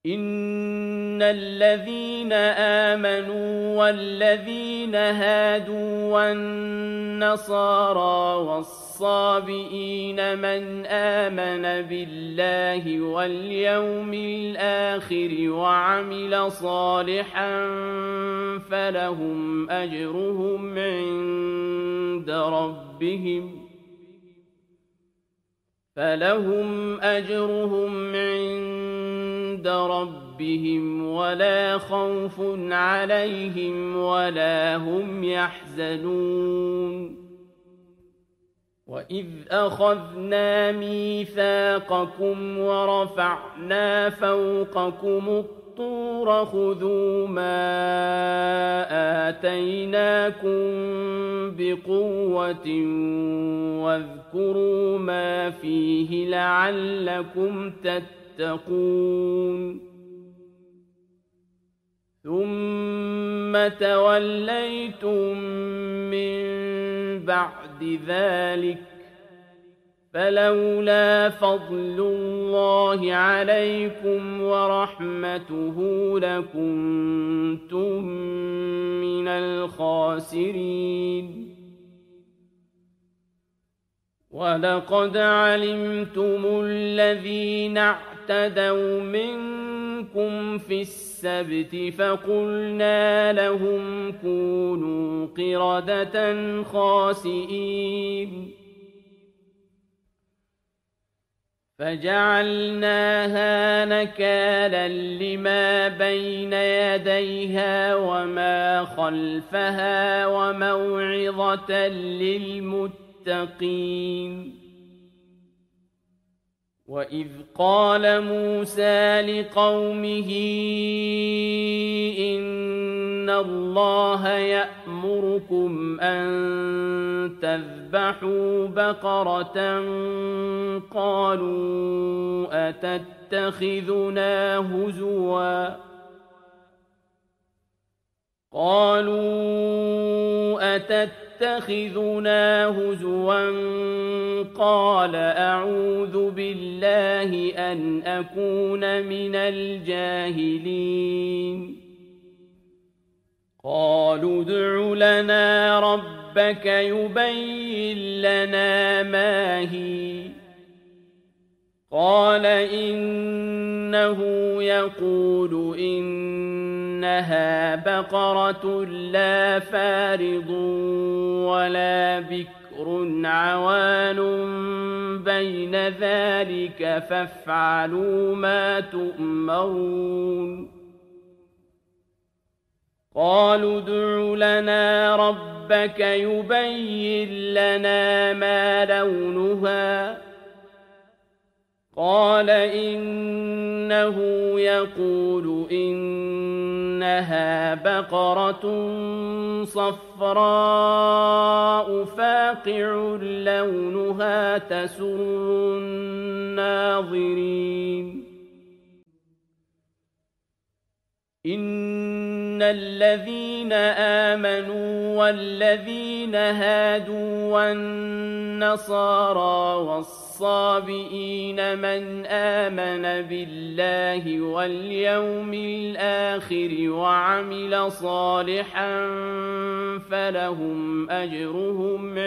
إن الذين آمنوا والذين هادوا والنصارى والصابئين من آمن بالله واليوم الآخر وعمل صالحا فلهم أجرهم عند ربهم ولا خوف عليهم ولا هم يحزنون وإذ أخذنا ميثاقكم ورفعنا فوقكم الطور خذوا ما آتيناكم بقوة واذكروا ما فيه لعلكم تتقون ثم توليتم من بعد ذلك فلولا فضل الله عليكم ورحمته لكنتم من الخاسرين ولقد علمتم الذين اعتدوا منكم في السبت فقلنا لهم كونوا قردة خاسئين فجعلناها نكالا لما بين يديها وما خلفها وموعظة للمتقين وإذ قال موسى لقومه إن الله يأمركم أن تذبحوا بقرة قالوا أتتخذنا هزوا قال أعوذ بالله أن أكون من الجاهلين قالوا ادع لنا ربك يبين لنا ما هي قال إنه يقول إنها بقرة لا فارض ولا بكر عوان بين ذلك فافعلوا ما تؤمرون قالوا ادع لنا ربك يبين لنا ما لونها قال إنه يقول إنها بقرة صفراء فاقع لونها تسر الناظرين إن الذين آمنوا والذين هادوا والنصارى والصابئين من آمن بالله واليوم الآخر وعمل صالحا فلهم أجرهم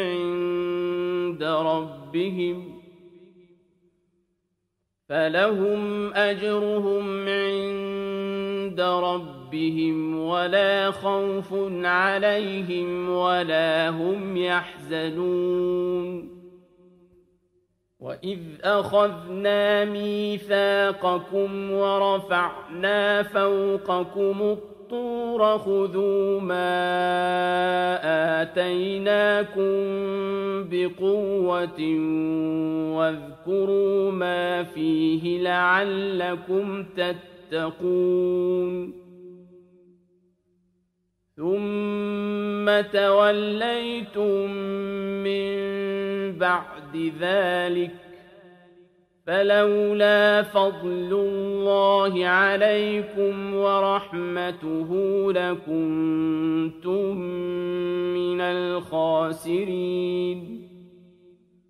عند ربهم ولا خوف عليهم ولا هم يحزنون وإذ أخذنا ميثاقكم ورفعنا فوقكم الطور خذوا ما آتيناكم بقوة واذكروا ما فيه لعلكم تتقون ثم توليتم من بعد ذلك فلولا فضل الله عليكم ورحمته لكنتم من الخاسرين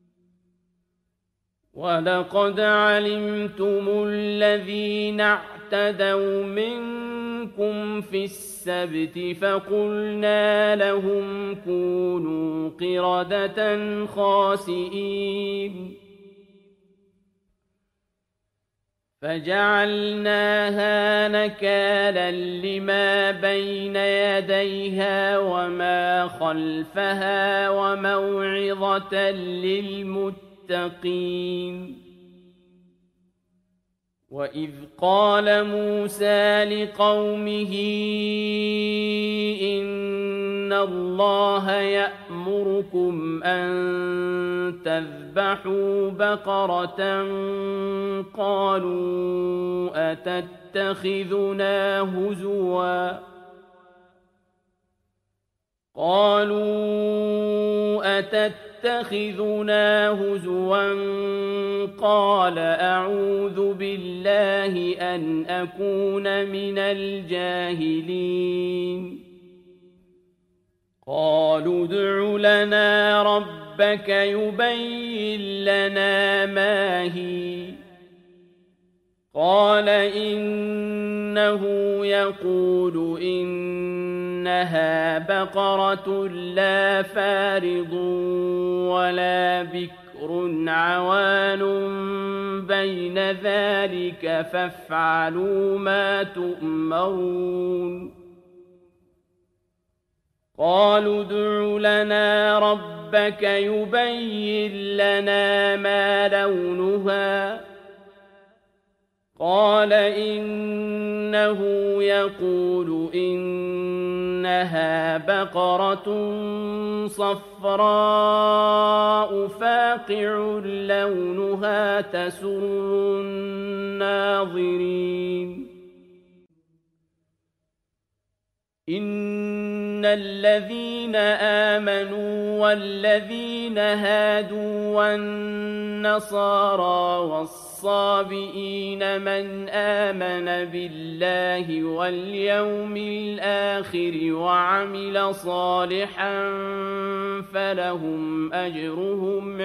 ولقد علمتم الذين اعتدوا اعتدوا منكم في السبت فقلنا لهم كونوا قردة خاسئين فجعلناها نكالا لما بين يديها وما خلفها وموعظة للمتقين. وإذ قال موسى لقومه إن الله يأمركم أن تذبحوا بقرة قالوا أتتخذنا هزوا قال أعوذ بالله أن أكون من الجاهلين. قالوا ادع لنا ربك يبين لنا ما هي قال إنه يقول إنها بقرة لا فارض ولا بكر عوان بين ذلك فافعلوا ما تؤمرون. قالوا ادع لنا ربك يبين لنا ما لونها قال إنه يقول إنها بقرة صفراء فاقع لونها تسر الناظرين. إن الذين آمنوا والذين هادوا والنصارى والصابئين من آمن بالله واليوم الآخر وعمل صالحا فلهم أجرهم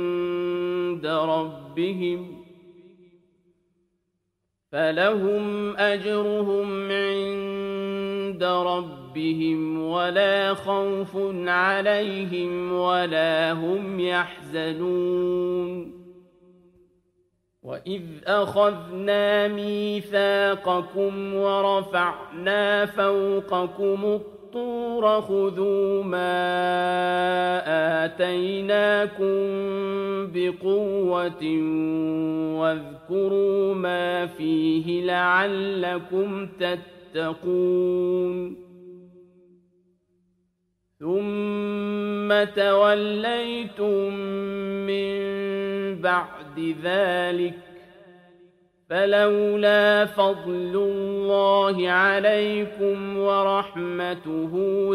عند ربهم ولا خوف عليهم ولا هم يحزنون. وإذ أخذنا ميثاقكم ورفعنا فوقكم الطور خذوا ما آتيناكم بقوة واذكروا ما فيه لعلكم تتقون. ثم توليتم من بعد ذلك فلولا فضل الله عليكم ورحمته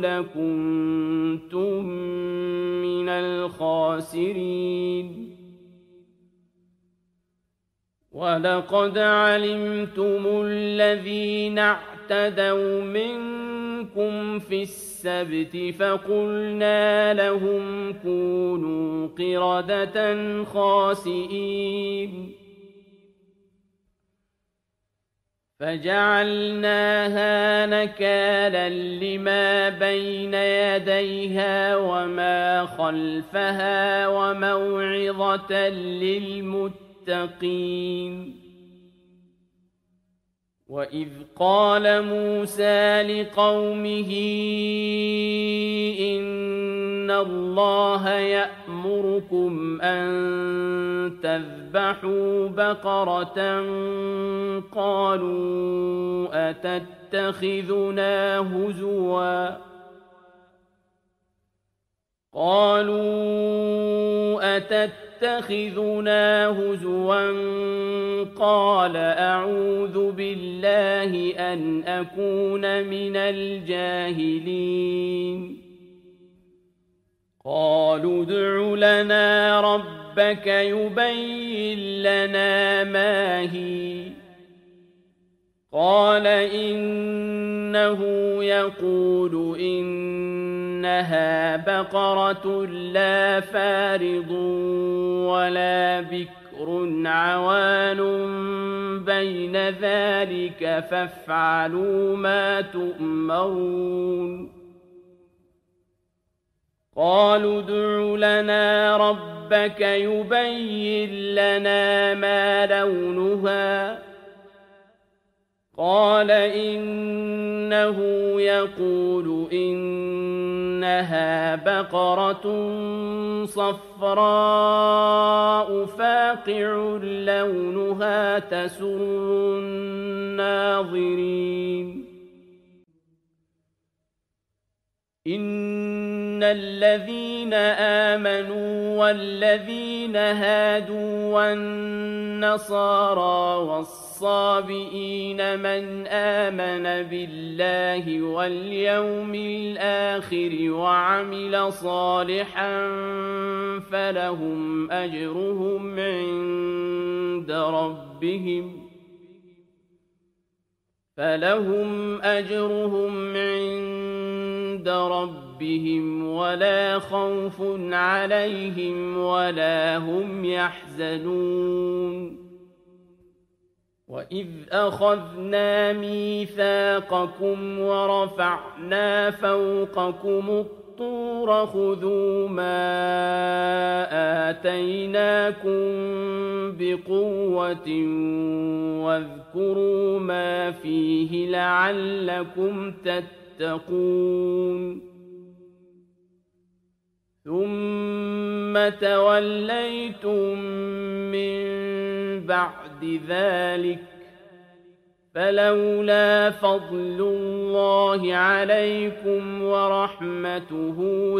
لكنتم من الخاسرين. ولقد علمتم الذين اعتدوا منكم في السبت فقلنا لهم كونوا قردة خاسئين فجعلناها نكالا لما بين يديها وما خلفها وموعظة للمتقين. وإذ قال موسى لقومه إن الله يأمركم أن تذبحوا بقرة قالوا أتتخذنا هزوا قال أعوذ بالله أن أكون من الجاهلين. قالوا ادع لنا ربك يبين لنا ما هي قال إنه يقول إنها بقرة لا فارض ولا بكر عوان بين ذلك فافعلوا ما تؤمرون قالوا ادع لنا ربك يبين لنا ما لونها قال إنه يقول إنها بقرة صفراء فاقع لونها تسر الناظرين إن الذين آمنوا والذين هادوا والنصارى والصابئين من آمن بالله واليوم الآخر وعمل صالحا فلهم أجرهم عند ربهم ولا خوف عليهم ولا هم يحزنون وإذ أخذنا ميثاقكم ورفعنا فوقكم الطور خذوا ما آتيناكم بقوة واذكروا ما فيه لعلكم تتقون ثم توليتم من بعد ذلك فلولا فضل الله عليكم ورحمته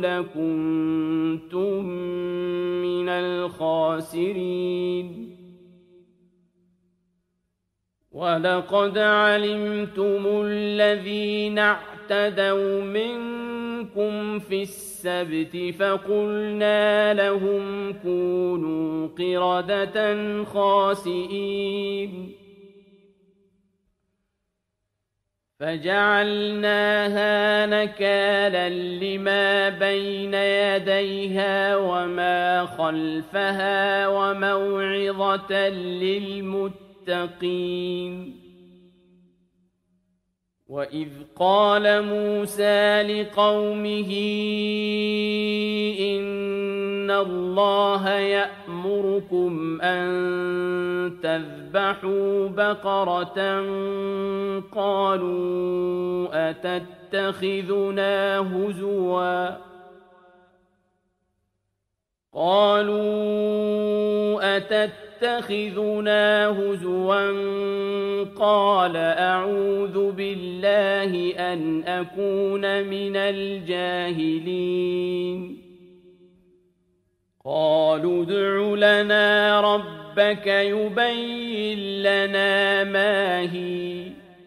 لكنتم من الخاسرين ولقد علمتم الذين اعتدوا منكم في السبت فقلنا لهم كونوا قردة خاسئين فجعلناها نكالا لما بين يديها وما خلفها وموعظة للمتقين وإذ قال موسى لقومه إن الله يأمركم أن تذبحوا بقرة قالوا أتتخذنا هزوا قال أعوذ بالله أن أكون من الجاهلين قالوا ادع لنا ربك يبين لنا ما هي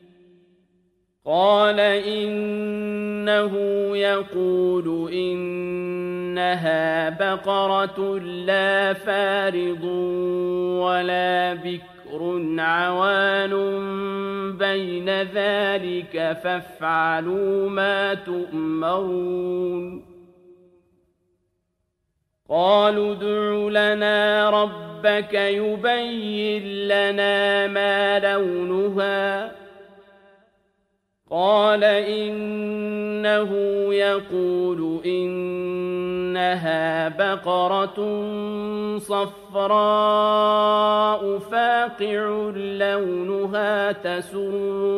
قال إنه يقول إنها بقرة لا فارض ولا بكر عوان بين ذلك فافعلوا ما تؤمرون قالوا ادع لنا ربك يبين لنا ما لونها قال إنه يقول إنها بقرة صفراء فاقع لونها تسر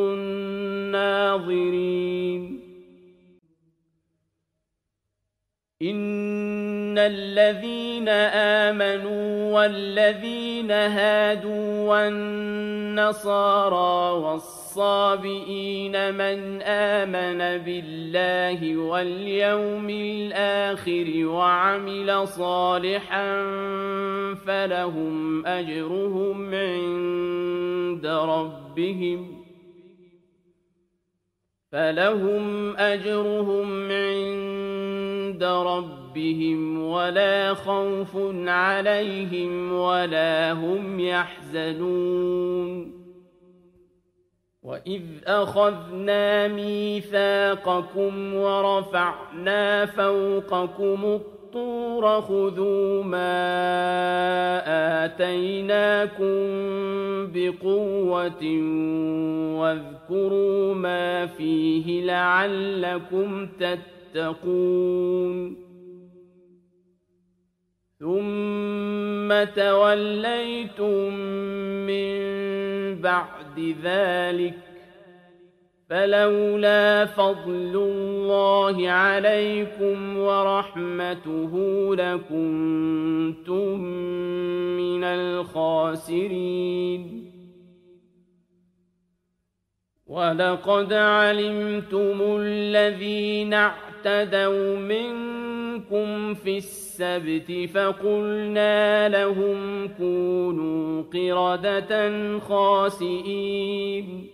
الناظرين إن الذين آمنوا والذين هادوا والنصارى والصابئين من آمن بالله واليوم الآخر وعمل صالحا فلهم أجرهم عند ربهم ولا خوف عليهم ولا هم يحزنون وإذ أخذنا ميثاقكم ورفعنا فوقكم الطور خذوا ما آتيناكم بقوة واذكروا ما فيه لعلكم تتقون ثم توليتم من بعد ذلك فلولا فضل الله عليكم ورحمته لكنتم من الخاسرين ولقد علمتم الذين اعتدوا منكم في السبت فقلنا لهم كونوا قردة خاسئين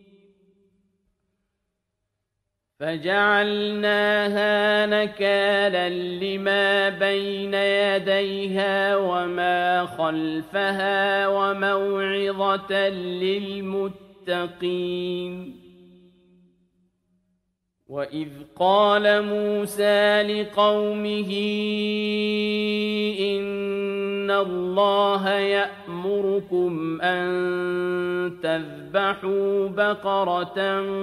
فجعلناها نكالا لما بين يديها وما خلفها وموعظة للمتقين وإذ قال موسى لقومه إن الله يأمركم أن تذبحوا بقرة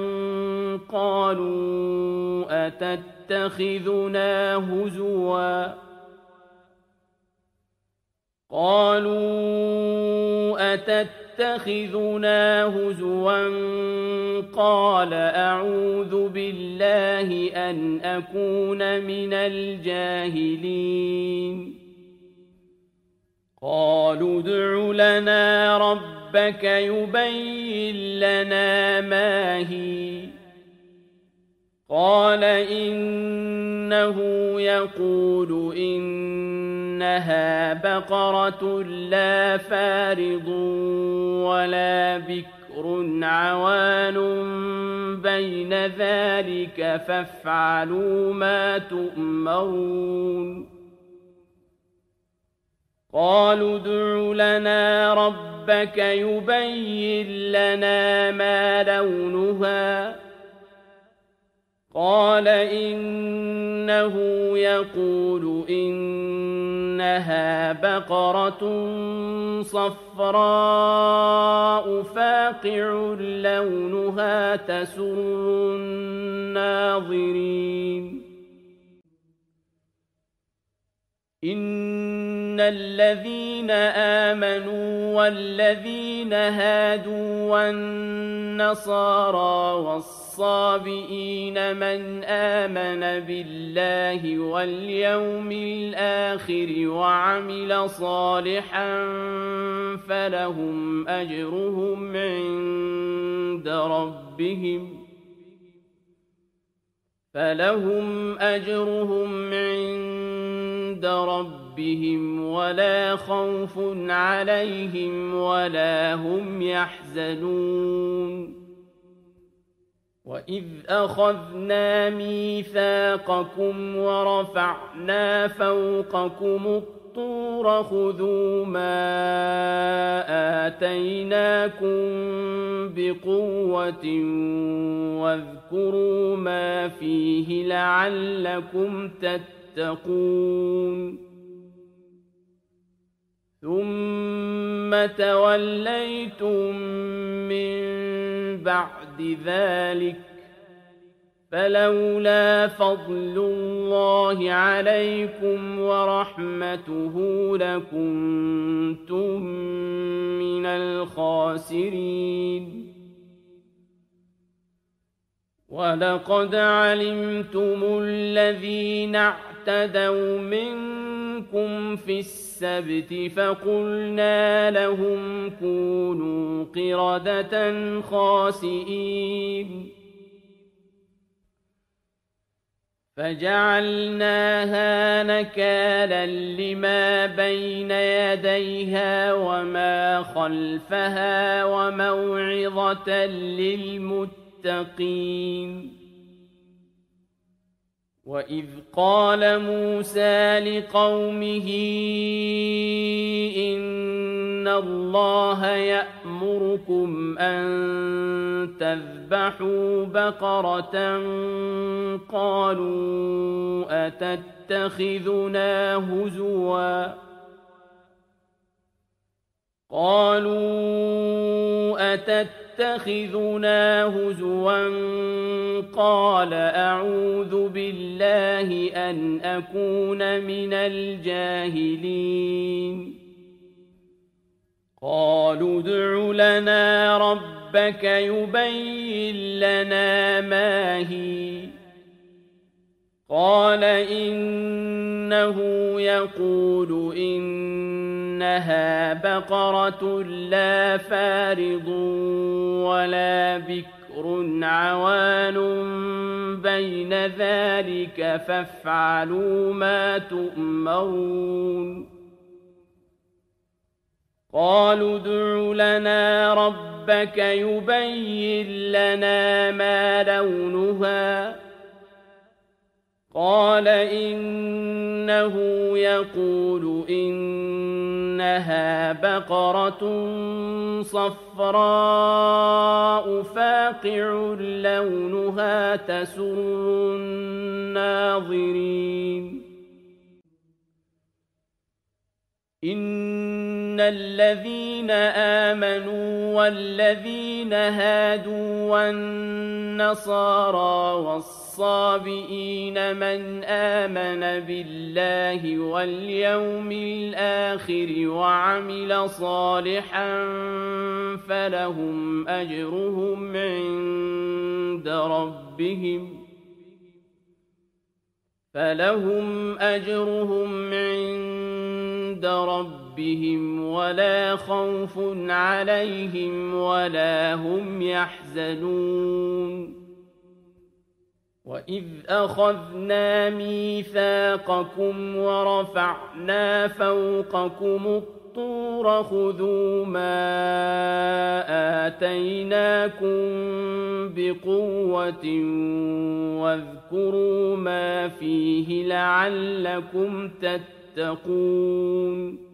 قالوا أتتخذنا هزوا قال أعوذ بالله أن أكون من الجاهلين قالوا ادع لنا ربك يبين لنا ما هي قال إنه يقول إنها بقرة لا فارض ولا بكر عوان بين ذلك فافعلوا ما تؤمرون قالوا ادع لنا ربك يبين لنا ما لونها قال إنه يقول إنها بقرة صفراء فاقع لونها تسر الناظرين إن الذين آمنوا والذين هادوا والنصارى والصابئين من آمن بالله واليوم الآخر وعمل صالحا فلهم أجرهم عند ربهم ولا خوف عليهم ولا هم يحزنون وإذ أخذنا ميثاقكم ورفعنا فوقكم الطور خذوا ما آتيناكم بقوة واذكروا ما فيه لعلكم تتقون ثم توليتم من بعد ذلك فلولا فضل الله عليكم ورحمته لكنتم من الخاسرين ولقد علمتم الذين اعتدوا منكم في السبت فقلنا لهم كونوا قردة خاسئين فجعلناها نكالا لما بين يديها وما خلفها وموعظة للمتقين وإذ قال موسى لقومه إن إن الله يأمركم أن تذبحوا بقرة قالوا أتتخذنا هزوا قال أعوذ بالله أن أكون من الجاهلين قالوا ادع لنا ربك يبين لنا ما هي قال إنه يقول إنها بقرة لا فارض ولا بكر عوان بين ذلك فافعلوا ما تؤمرون قالوا ادع لنا ربك يبين لنا ما لونها قال إنه يقول إنها بقرة صفراء فاقع لونها تسر الناظرين إن الذين آمنوا والذين هادوا والنصارى والصابئين من آمن بالله واليوم الآخر وعمل صالحا فلهم أجرهم عند ربهم ولا خوف عليهم ولا هم يحزنون وإذ أخذنا ميثاقكم ورفعنا فوقكم الطور خذوا ما آتيناكم بقوة واذكروا ما فيه لعلكم تتقون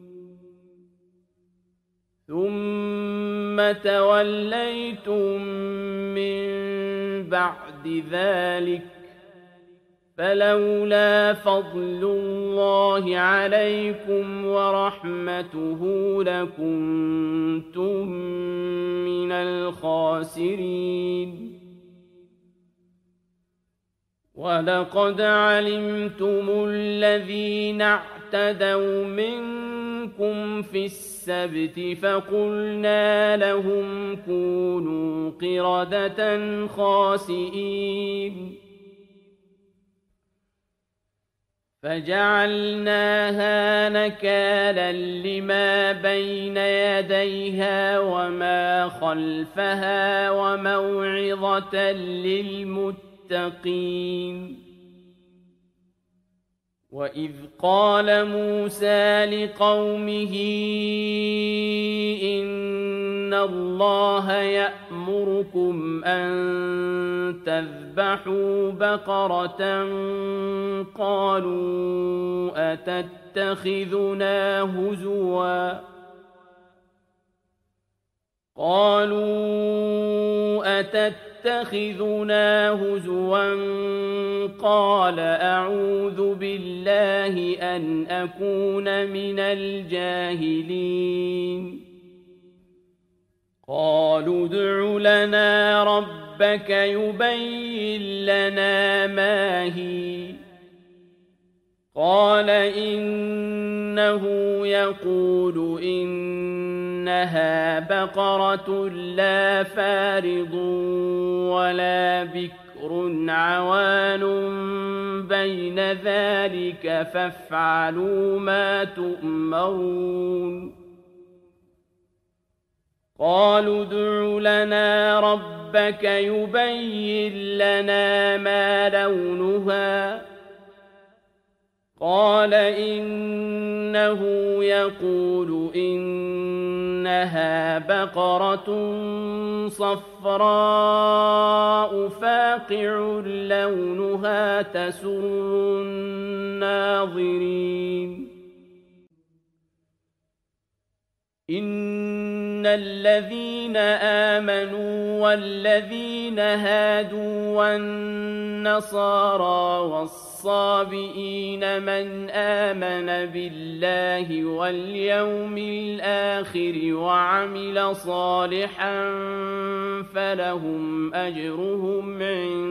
ثم توليتم من بعد ذلك فلولا فضل الله عليكم ورحمته لكنتم من الخاسرين ولقد علمتم الذين اعتدوا منكم في السبت فقلنا لهم كونوا قردة خاسئين فجعلناها نكالا لما بين يديها وما خلفها وموعظة للمتقين وإذ قال موسى لقومه إن الله يأمركم أن تذبحوا بقرة قالوا أتتخذنا هزوا قال أعوذ بالله أن أكون من الجاهلين قالوا ادع لنا ربك يبين لنا ما هي قال إنه يقول إنها بقرة لا فارض ولا بكر عوان بين ذلك فافعلوا ما تؤمرون قالوا ادع لنا ربك يبين لنا ما لونها قال إنه يقول إنها بقرة صفراء فاقع لونها تسر الناظرين إن الذين آمنوا والذين هادوا والنصارى والصابئين من آمن بالله واليوم الآخر وعمل صالحا فلهم أجرهم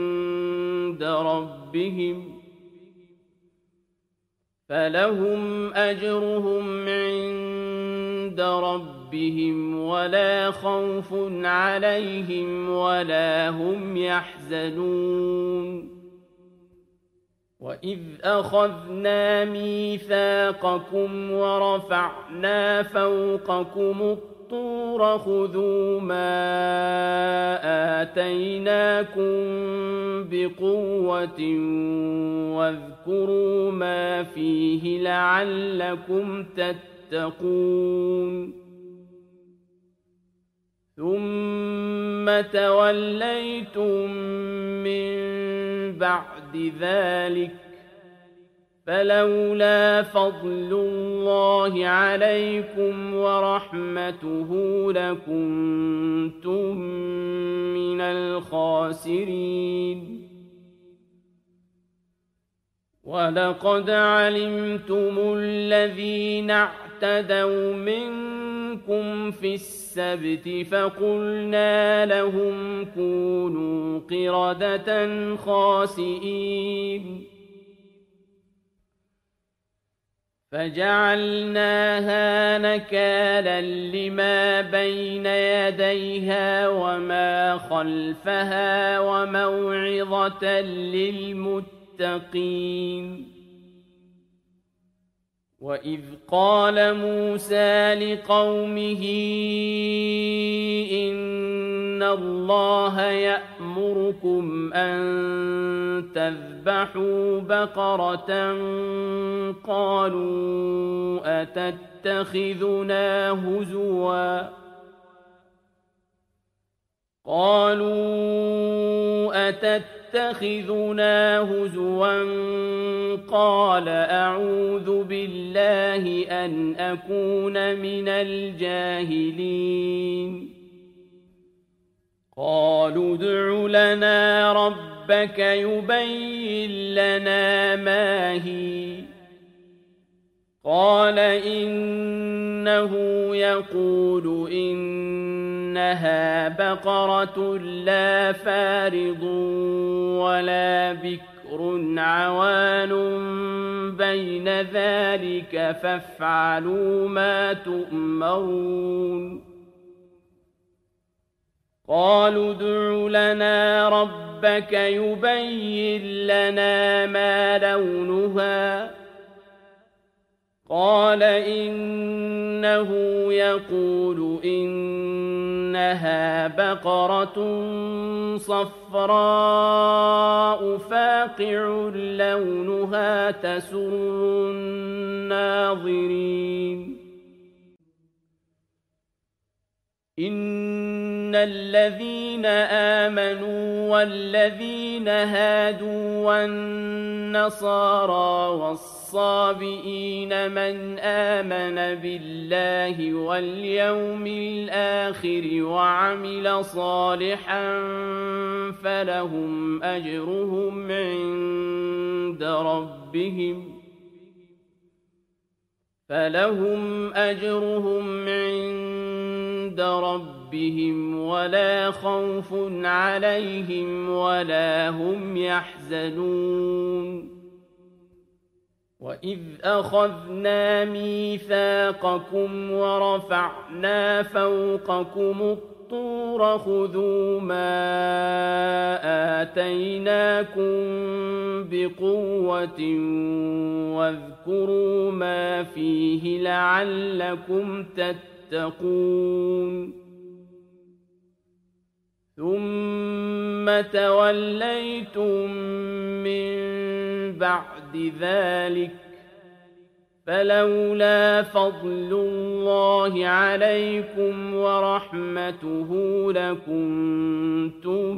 عند ربهم ولا خوف عليهم ولا هم يحزنون وإذ أخذنا ميثاقكم ورفعنا فوقكم الطور خذوا ما آتيناكم بقوة واذكروا ما فيه لعلكم تتقون ثم توليتم من بعد ذلك فلولا فضل الله عليكم ورحمته لكنتم من الخاسرين ولقد علمتم الذين اعتدوا منكم في السبت فقلنا لهم كونوا قردة خاسئين فجعلناها نكالا لما بين يديها وما خلفها وموعظة للمتقين وإذ قال موسى لقومه إن الله يأمركم أن تذبحوا بقرة قالوا أتتخذنا هزوا قال أعوذ بالله أن أكون من الجاهلين قالوا ادع لنا ربك يبين لنا ما هي قال إنه يقول إنها بقرة لا فارض ولا بكر عوان بين ذلك فافعلوا ما تؤمرون قالوا ادع لنا ربك يبين لنا ما لونها قال إنه يقول إنها بقرة صفراء فاقع لونها تسر الناظرين إن الذين آمنوا والذين هادوا والنصارى والصابئين من آمن بالله واليوم الآخر وعمل صالحا فلهم أجرهم عند ربهم ولا خوف عليهم ولا هم يحزنون وإذ أخذنا ميثاقكم ورفعنا فوقكم الطور خذوا ما آتيناكم بقوة واذكروا ما فيه لعلكم تتقون ثم توليتم من بعد ذلك فلولا فضل الله عليكم ورحمته لكنتم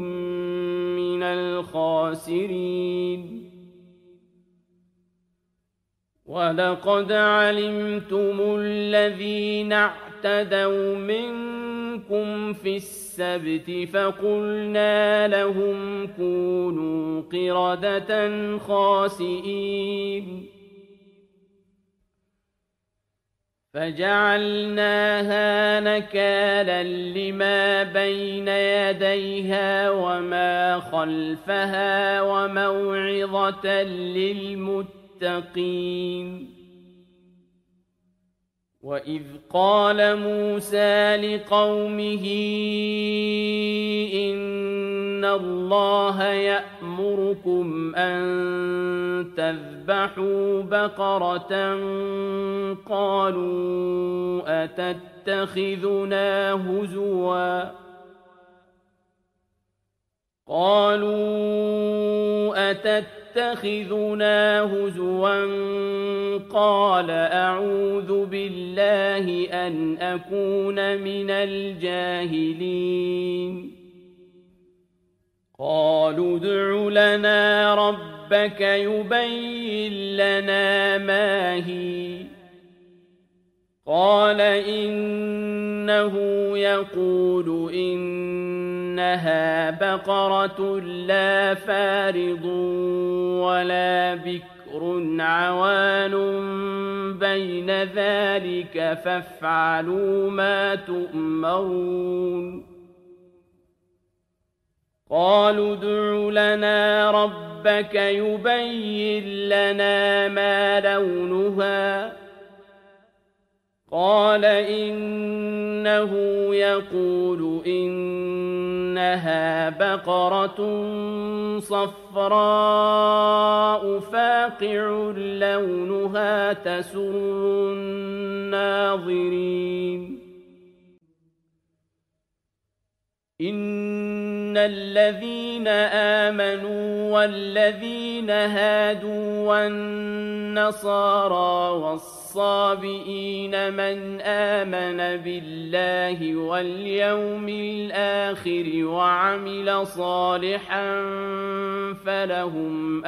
من الخاسرين وَلَقَدْ عَلِمْتُمُ الَّذِينَ اعْتَدَوْا مِنكُمْ فِي السَّبْتِ فَقُلْنَا لَهُمْ كُونُوا قِرَدَةً خَاسِئِينَ فَجَعَلْنَاهَا نَكَالًا لِمَا بَيْنَ يَدَيْهَا وَمَا خَلْفَهَا وَمَوْعِظَةً لِّلْمُتَّقِينَ وَإِذْ قَالَ مُوسَىٰ لِقَوْمِهِ إِنَّ اللَّهَ يَأْمُرُكُمْ أَن تَذْبَحُوا بَقَرَةً قَالُوا أَتَتَّخِذُنَا هُزُوًا قَالَ أَعُوذُ بِاللَّهِ أَنْ أَكُونَ مِنَ الْجَاهِلِينَ قَالُوا ادْعُ لَنَا رَبَّكَ يُبَيِّن لَّنَا مَا هِيَ قَالَ إِنَّهُ يَقُولُ إِنَّهَا بَقَرَةٌ لَّا فَارِضٌ وَلَا بِكْرٌ عَوَانٌ بَيْنَ ذَٰلِكَ فَافْعَلُوا مَا تُؤْمَرُونَ قَالُوا ادْعُ لَنَا رَبَّكَ يُبَيِّن لَّنَا مَا لَوْنُهَا قَالَ إِنَّهُ يَقُولُ إِنَّهَا بَقَرَةٌ صَفْرَاءُ فَاقِعٌ لَّوْنُهَا تَسُرُّ النَّاظِرِينَ إِنَّ الَّذِينَ آمَنُوا وَالَّذِينَ هَادُوا وَالنَّصَارَىٰ وَالصَّابِئِينَ مَنْ آمَنَ بِاللَّهِ وَالْيَوْمِ الْآخِرِ وَعَمِلَ صَالِحًا فَلَهُمْ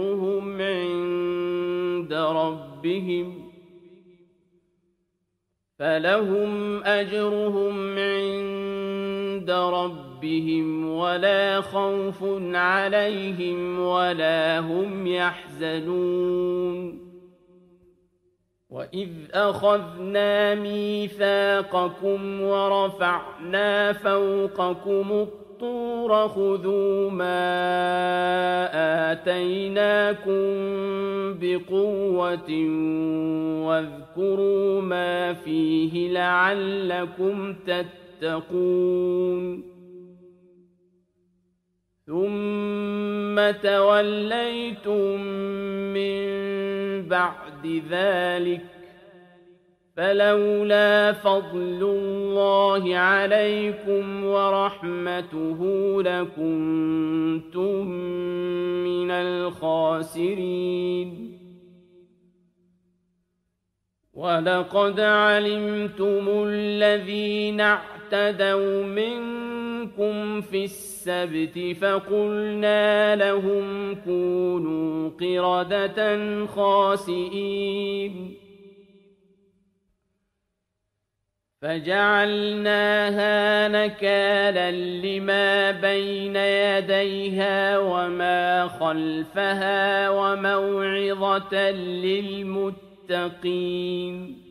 أَجْرُهُمْ عِندَ رَبِّهِمْ وَلَا خَوْفٌ عَلَيْهِمْ وَلَا هُمْ يَحْزَنُونَ وَإِذْ أَخَذْنَا مِيثَاقَكُمْ وَرَفَعْنَا فَوْقَكُمُ الطُّورَ خُذُوا مَا آتَيْنَاكُم بِقُوَّةٍ وَاذْكُرُوا مَا فِيهِ لَعَلَّكُمْ تَتَّقُونَ ثُمَّ تَوَلَّيْتُم مِّن بَعْدِ ذَٰلِكَ فَلَوْلَا فَضْلُ اللَّهِ عَلَيْكُمْ وَرَحْمَتُهُ لَكُنتُم مِّنَ الْخَاسِرِينَ وَلَقَدْ عَلِمْتُمُ الَّذِينَ اعْتَدَوْا مِنكُمْ فِي السَّبْتِ فَقُلْنَا لَهُمْ كُونُوا قِرَدَةً خَاسِئِينَ فَجَعَلْنَاهَا نَكَالًا لِمَا بَيْنَ يَدَيْهَا وَمَا خَلْفَهَا وَمَوْعِظَةً لِّلْمُتَّقِينَ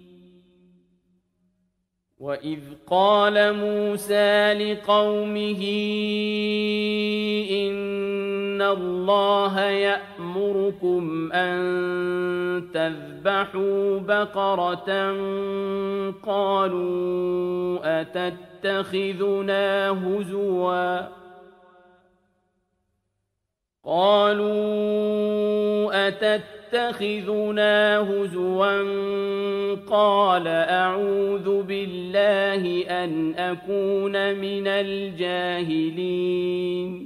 وَإِذْ قَالَ مُوسَىٰ لِقَوْمِهِ إِنَّ اللَّهَ يَأْمُرُكُمْ أَن تَذْبَحُوا بَقَرَةً قَالُوا أَتَتَّخِذُنَا هُزُوًا قَالَ أَعُوذُ بِاللَّهِ أَنْ أَكُونَ مِنَ الْجَاهِلِينَ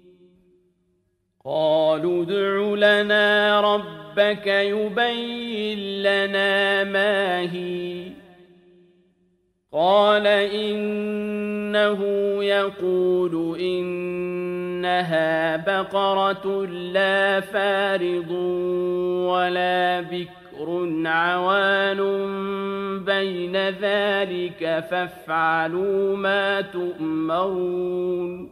قَالُوا ادْعُ لَنَا رَبَّكَ يُبَيِّن لَّنَا مَا هِيَ قَالَ إِنَّهُ يَقُولُ إِنَّهَا بَقَرَةٌ لَّا فَارِضٌ وَلَا بِكْرٌ أمر عوان بين ذلك فافعلوا ما تؤمرون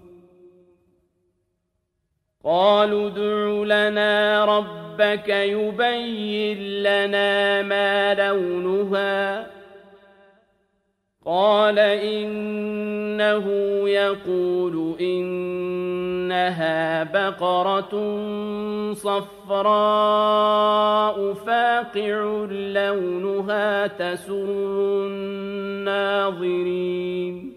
قالوا ادع لنا ربك يبين لنا ما لونها قال إنه يقول إنها بقرة صفراء فاقع لونها تسر الناظرين